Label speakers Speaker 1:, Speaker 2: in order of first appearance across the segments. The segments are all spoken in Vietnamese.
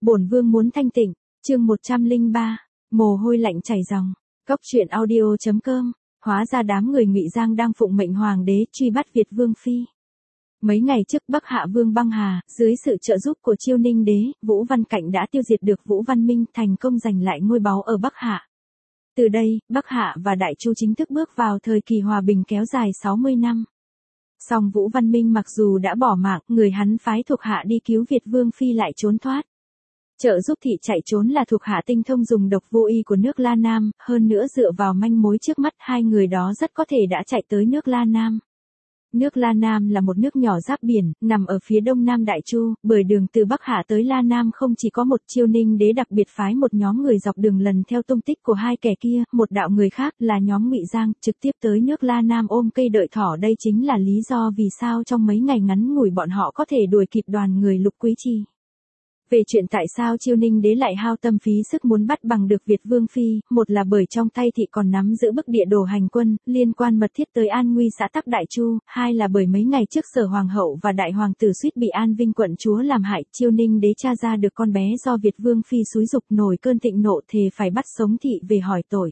Speaker 1: Bổn vương muốn thanh tịnh, chương 103, mồ hôi lạnh chảy ròng. Cốc truyện audio.com. Hóa ra đám người Ngụy Giang đang phụng mệnh hoàng đế truy bắt Việt Vương phi. Mấy ngày trước Bắc Hạ Vương băng hà, dưới sự trợ giúp của Chiêu Ninh đế, Vũ Văn Cạnh đã tiêu diệt được Vũ Văn Minh, thành công giành lại ngôi báu ở Bắc Hạ. Từ đây, Bắc Hạ và Đại Chu chính thức bước vào thời kỳ hòa bình kéo dài 60 năm. Song Vũ Văn Minh mặc dù đã bỏ mạng, người hắn phái thuộc hạ đi cứu Việt Vương phi lại trốn thoát. Trợ giúp thị chạy trốn là thuộc hạ tinh thông dùng độc vô y của nước La Nam, hơn nữa dựa vào manh mối trước mắt hai người đó rất có thể đã chạy tới nước La Nam. Nước La Nam là một nước nhỏ giáp biển, nằm ở phía đông nam Đại Chu, bởi đường từ Bắc Hạ tới La Nam không chỉ có một. Chiêu Ninh đế đặc biệt phái một nhóm người dọc đường lần theo tung tích của hai kẻ kia, một đạo người khác là nhóm Ngụy Giang, trực tiếp tới nước La Nam ôm cây đợi thỏ. Đây chính là lý do vì sao trong mấy ngày ngắn ngủi bọn họ có thể đuổi kịp đoàn người Lục Quý Trì. Về chuyện tại sao Chiêu Ninh đế lại hao tâm phí sức muốn bắt bằng được Việt Vương phi, một là bởi trong tay thị còn nắm giữ bức địa đồ hành quân, liên quan mật thiết tới an nguy xã tắc Đại Chu, hai là bởi mấy ngày trước Sở Hoàng hậu và Đại Hoàng tử suýt bị An Vinh quận chúa làm hại. Chiêu Ninh đế tra ra được con bé do Việt Vương phi xúi giục, nổi cơn thịnh nộ thề phải bắt sống thị về hỏi tội.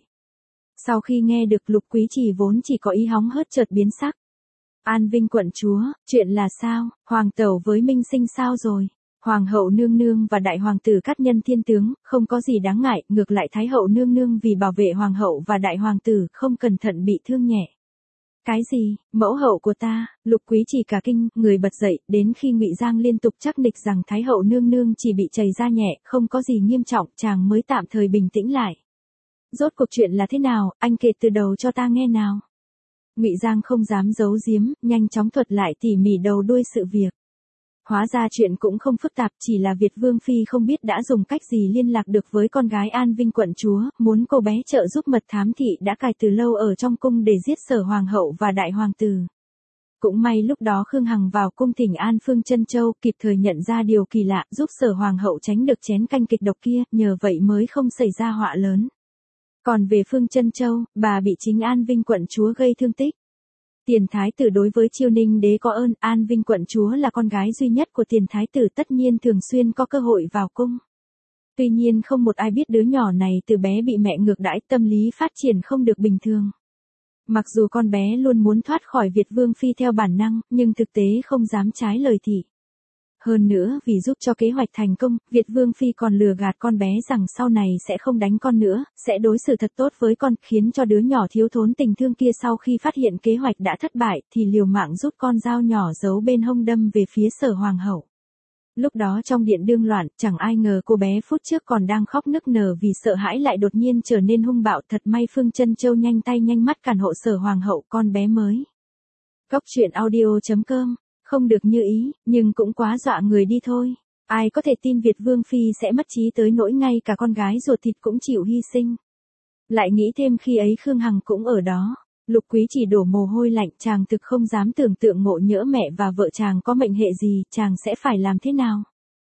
Speaker 1: Sau khi nghe được Lục Quý Trì vốn chỉ có ý hóng hớt chợt biến sắc. An Vinh quận chúa, chuyện là sao? Hoàng tẩu với Minh Sinh sao rồi? Hoàng hậu nương nương và đại hoàng tử cát nhân thiên tướng, không có gì đáng ngại, ngược lại Thái hậu nương nương vì bảo vệ hoàng hậu và đại hoàng tử, không cẩn thận bị thương nhẹ. Cái gì? Mẫu hậu của ta? Lục Quý Trì cả kinh, người bật dậy, đến khi Ngụy Giang liên tục chắc nịch rằng Thái hậu nương nương chỉ bị chảy da nhẹ, không có gì nghiêm trọng, chàng mới tạm thời bình tĩnh lại. Rốt cuộc chuyện là thế nào, anh kể từ đầu cho ta nghe nào. Ngụy Giang không dám giấu giếm, nhanh chóng thuật lại tỉ mỉ đầu đuôi sự việc. Hóa ra chuyện cũng không phức tạp, chỉ là Việt Vương phi không biết đã dùng cách gì liên lạc được với con gái An Vinh quận chúa, muốn cô bé trợ giúp mật thám thị đã cài từ lâu ở trong cung để giết Sở Hoàng hậu và Đại Hoàng tử. Cũng may lúc đó Khương Hằng vào cung thỉnh an Phương Chân Châu, kịp thời nhận ra điều kỳ lạ, giúp Sở Hoàng hậu tránh được chén canh kịch độc kia, nhờ vậy mới không xảy ra họa lớn. Còn về Phương Chân Châu, bà bị chính An Vinh quận chúa gây thương tích. Tiền thái tử đối với Chiêu Ninh đế có ơn, An Vinh quận chúa là con gái duy nhất của tiền thái tử, tất nhiên thường xuyên có cơ hội vào cung. Tuy nhiên không một ai biết đứa nhỏ này từ bé bị mẹ ngược đãi, tâm lý phát triển không được bình thường. Mặc dù con bé luôn muốn thoát khỏi Việt Vương phi theo bản năng, nhưng thực tế không dám trái lời thị. Hơn nữa, vì giúp cho kế hoạch thành công, Việt Vương phi còn lừa gạt con bé rằng sau này sẽ không đánh con nữa, sẽ đối xử thật tốt với con, khiến cho đứa nhỏ thiếu thốn tình thương kia sau khi phát hiện kế hoạch đã thất bại, thì liều mạng rút con dao nhỏ giấu bên hông đâm về phía Sở Hoàng hậu. Lúc đó trong điện đương loạn, chẳng ai ngờ cô bé phút trước còn đang khóc nức nở vì sợ hãi lại đột nhiên trở nên hung bạo. Thật may Phương Chân Châu nhanh tay nhanh mắt cản hộ Sở Hoàng hậu, con bé mới. Cốc truyện audio.com. Không được như ý, nhưng cũng quá dọa người đi thôi. Ai có thể tin Việt Vương phi sẽ mất trí tới nỗi ngay cả con gái ruột thịt cũng chịu hy sinh. Lại nghĩ thêm khi ấy Khương Hằng cũng ở đó. Lục Quý Trì đổ mồ hôi lạnh, chàng thực không dám tưởng tượng ngộ nhỡ mẹ và vợ chàng có mệnh hệ gì, chàng sẽ phải làm thế nào.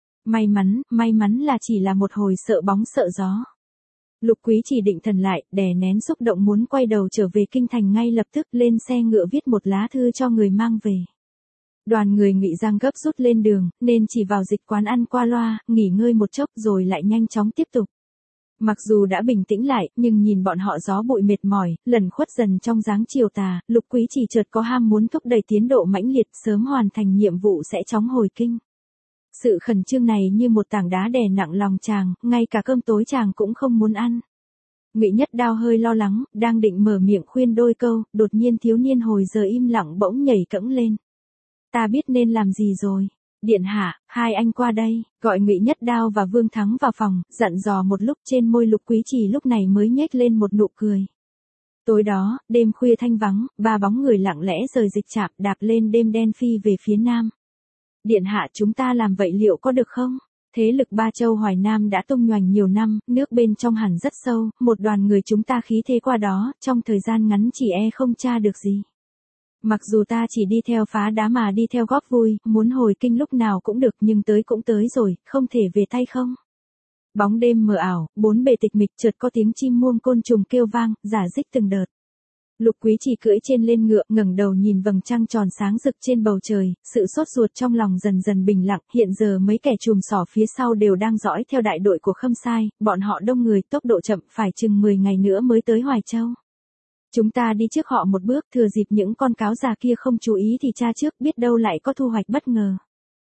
Speaker 1: May mắn là chỉ là một hồi sợ bóng sợ gió. Lục Quý Trì định thần lại, đè nén xúc động muốn quay đầu trở về kinh thành ngay lập tức, lên xe ngựa viết một lá thư cho người mang về. Đoàn người Ngụy Giang gấp rút lên đường, nên chỉ vào dịch quán ăn qua loa, nghỉ ngơi một chốc rồi lại nhanh chóng tiếp tục. Mặc dù đã bình tĩnh lại, nhưng nhìn bọn họ gió bụi mệt mỏi, lẩn khuất dần trong dáng chiều tà, Lục Quý Trì chợt có ham muốn thúc đẩy tiến độ mãnh liệt, sớm hoàn thành nhiệm vụ sẽ chóng hồi kinh. Sự khẩn trương này như một tảng đá đè nặng lòng chàng, ngay cả cơm tối chàng cũng không muốn ăn. Ngụy Nhất Đao hơi lo lắng, đang định mở miệng khuyên đôi câu, đột nhiên thiếu niên hồi giờ im lặng bỗng nhảy cẫng lên. Ta biết nên làm gì rồi. Điện hạ, hai anh qua đây, gọi Ngụy Nhất Đao và Vương Thắng vào phòng, dặn dò một lúc. Trên môi Lục Quý Trì lúc này mới nhếch lên một nụ cười. Tối đó, đêm khuya thanh vắng, ba bóng người lặng lẽ rời dịch trạm, đạp lên đêm đen phi về phía nam. Điện hạ, chúng ta làm vậy liệu có được không? Thế lực Ba Châu Hoài Nam đã tung hoành nhiều năm, nước bên trong hẳn rất sâu, một đoàn người chúng ta khí thế qua đó, trong thời gian ngắn chỉ không tra được gì. Mặc dù ta chỉ đi theo phá đá mà đi theo góp vui, muốn hồi kinh lúc nào cũng được, nhưng tới cũng tới rồi, không thể về tay không. Bóng đêm mờ ảo, bốn bề tịch mịch, chợt có tiếng chim muông côn trùng kêu vang, rả rích từng đợt. Lục Quý Trì cưỡi trên lên ngựa, ngẩng đầu nhìn vầng trăng tròn sáng rực trên bầu trời, sự sốt ruột trong lòng dần dần bình lặng, hiện giờ mấy kẻ trùm xỏ phía sau đều đang dõi theo đại đội của Khâm Sai, bọn họ đông người, tốc độ chậm, phải chừng 10 ngày nữa mới tới Hoài Châu. Chúng ta đi trước họ một bước, thừa dịp những con cáo già kia không chú ý thì tra trước, biết đâu lại có thu hoạch bất ngờ.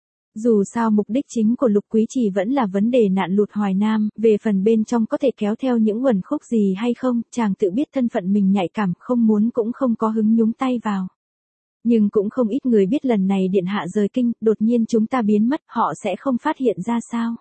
Speaker 1: Dù sao mục đích chính của Lục Quý Trì vẫn là vấn đề nạn lụt Hoài Nam, về phần bên trong có thể kéo theo những uẩn khúc gì hay không, chàng tự biết thân phận mình nhạy cảm, không muốn cũng không có hứng nhúng tay vào. Nhưng cũng không ít người biết lần này điện hạ rời kinh, đột nhiên chúng ta biến mất, họ sẽ không phát hiện ra sao.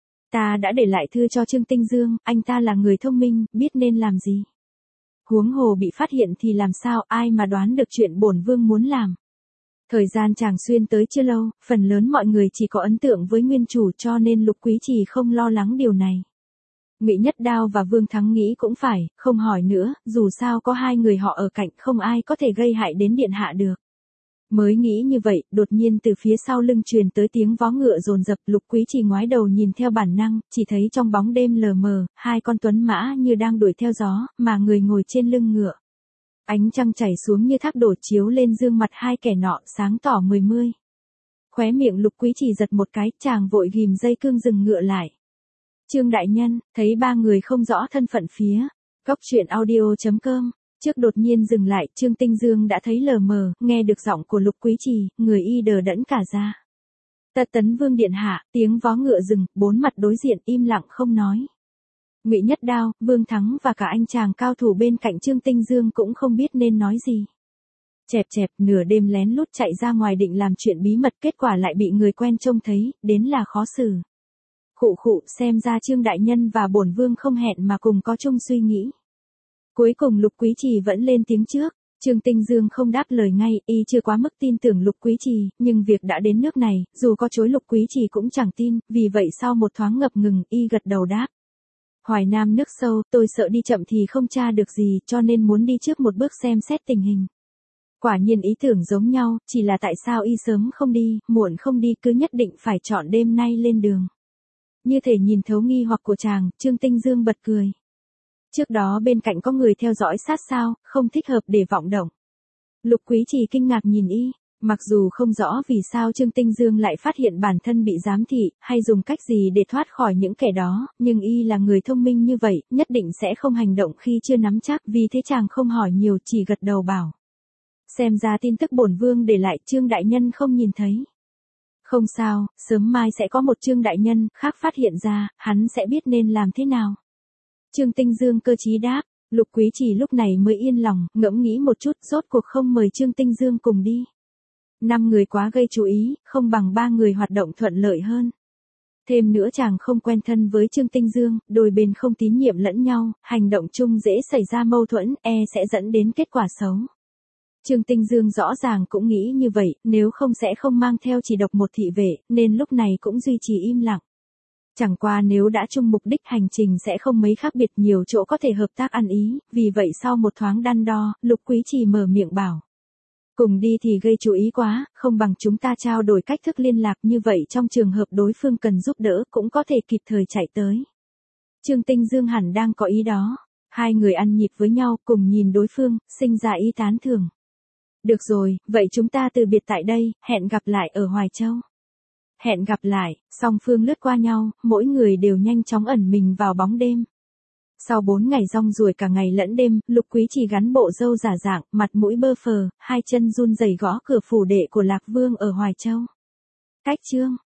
Speaker 1: Ta đã để lại thư cho Trương Tinh Dương, anh ta là người thông minh, biết nên làm gì. Huống hồ bị phát hiện thì làm sao, ai mà đoán được chuyện bổn vương muốn làm. Thời gian chàng xuyên tới chưa lâu, phần lớn mọi người chỉ có ấn tượng với nguyên chủ cho nên Lục Quý Trì không lo lắng điều này. Ngụy Nhất Đao và Vương Thắng nghĩ cũng phải, không hỏi nữa, dù sao có hai người họ ở cạnh không ai có thể gây hại đến điện hạ được. Mới nghĩ như vậy, đột nhiên từ phía sau lưng truyền tới tiếng vó ngựa dồn dập, Lục Quý Trì ngoái đầu nhìn theo bản năng, chỉ thấy trong bóng đêm lờ mờ, hai con tuấn mã như đang đuổi theo gió, mà người ngồi trên lưng ngựa. Ánh trăng chảy xuống như thác đổ chiếu lên gương mặt hai kẻ nọ, sáng tỏ mười mươi. Khóe miệng Lục Quý Trì giật một cái, chàng vội ghim dây cương dừng ngựa lại. Trương đại nhân, thấy ba người không rõ thân phận phía. Góc truyện audio.com. Trước đột nhiên dừng lại, Trương Tinh Dương đã thấy lờ mờ, nghe được giọng của Lục Quý Trì, người y đờ đẫn cả ra. Tật Tấn Vương điện hạ, tiếng vó ngựa dừng, bốn mặt đối diện im lặng không nói. Ngụy Nhất Đao, Vương Thắng và cả anh chàng cao thủ bên cạnh Trương Tinh Dương cũng không biết nên nói gì. Chẹp chẹp, nửa đêm lén lút chạy ra ngoài định làm chuyện bí mật, kết quả lại bị người quen trông thấy, đến là khó xử. Khụ khụ, xem ra Trương đại nhân và bổn vương không hẹn mà cùng có chung suy nghĩ. Cuối cùng Lục Quý Trì vẫn lên tiếng trước. Trương Tinh Dương không đáp lời ngay, y chưa quá mức tin tưởng Lục Quý Trì, nhưng việc đã đến nước này, dù có chối Lục Quý Trì cũng chẳng tin, vì vậy sau một thoáng ngập ngừng, y gật đầu đáp. Hoài Nam nước sâu, tôi sợ đi chậm thì không tra được gì, cho nên muốn đi trước một bước xem xét tình hình. Quả nhiên ý tưởng giống nhau, chỉ là tại sao y sớm không đi, muộn không đi, cứ nhất định phải chọn đêm nay lên đường. Như thể nhìn thấu nghi hoặc của chàng, Trương Tinh Dương bật cười. Trước đó bên cạnh có người theo dõi sát sao, không thích hợp để vọng động. Lục Quý Trì kinh ngạc nhìn y, mặc dù không rõ vì sao Trương Tinh Dương lại phát hiện bản thân bị giám thị, hay dùng cách gì để thoát khỏi những kẻ đó, nhưng y là người thông minh như vậy, nhất định sẽ không hành động khi chưa nắm chắc, vì thế chàng không hỏi nhiều, chỉ gật đầu bảo. Xem ra tin tức bổn vương để lại Trương đại nhân không nhìn thấy. Không sao, sớm mai sẽ có một Trương đại nhân khác phát hiện ra, hắn sẽ biết nên làm thế nào. Trương Tinh Dương cơ trí đáp, Lục Quý Trì lúc này mới yên lòng, ngẫm nghĩ một chút, rốt cuộc không mời Trương Tinh Dương cùng đi. 5 người quá gây chú ý, không bằng 3 người hoạt động thuận lợi hơn. Thêm nữa chàng không quen thân với Trương Tinh Dương, đôi bên không tín nhiệm lẫn nhau, hành động chung dễ xảy ra mâu thuẫn, sẽ dẫn đến kết quả xấu. Trương Tinh Dương rõ ràng cũng nghĩ như vậy, nếu không sẽ không mang theo chỉ độc một thị vệ, nên lúc này cũng duy trì im lặng. Chẳng qua nếu đã chung mục đích hành trình sẽ không mấy khác biệt, nhiều chỗ có thể hợp tác ăn ý, vì vậy sau một thoáng đắn đo, Lục Quý Trì mở miệng bảo. Cùng đi thì gây chú ý quá, không bằng chúng ta trao đổi cách thức liên lạc, như vậy trong trường hợp đối phương cần giúp đỡ cũng có thể kịp thời chạy tới. Trương Tinh Dương hẳn đang có ý đó. Hai người ăn nhịp với nhau, cùng nhìn đối phương, sinh ra ý tán thưởng. Được rồi, vậy chúng ta từ biệt tại đây, hẹn gặp lại ở Hoài Châu. Hẹn gặp lại, song phương lướt qua nhau, mỗi người đều nhanh chóng ẩn mình vào bóng đêm. Sau 4 ngày rong ruổi cả ngày lẫn đêm, Lục Quý Trì gắn bộ râu giả dạng, mặt mũi bơ phờ, hai chân run rẩy gõ cửa phủ đệ của Lạc Vương ở Hoài Châu. Cách chương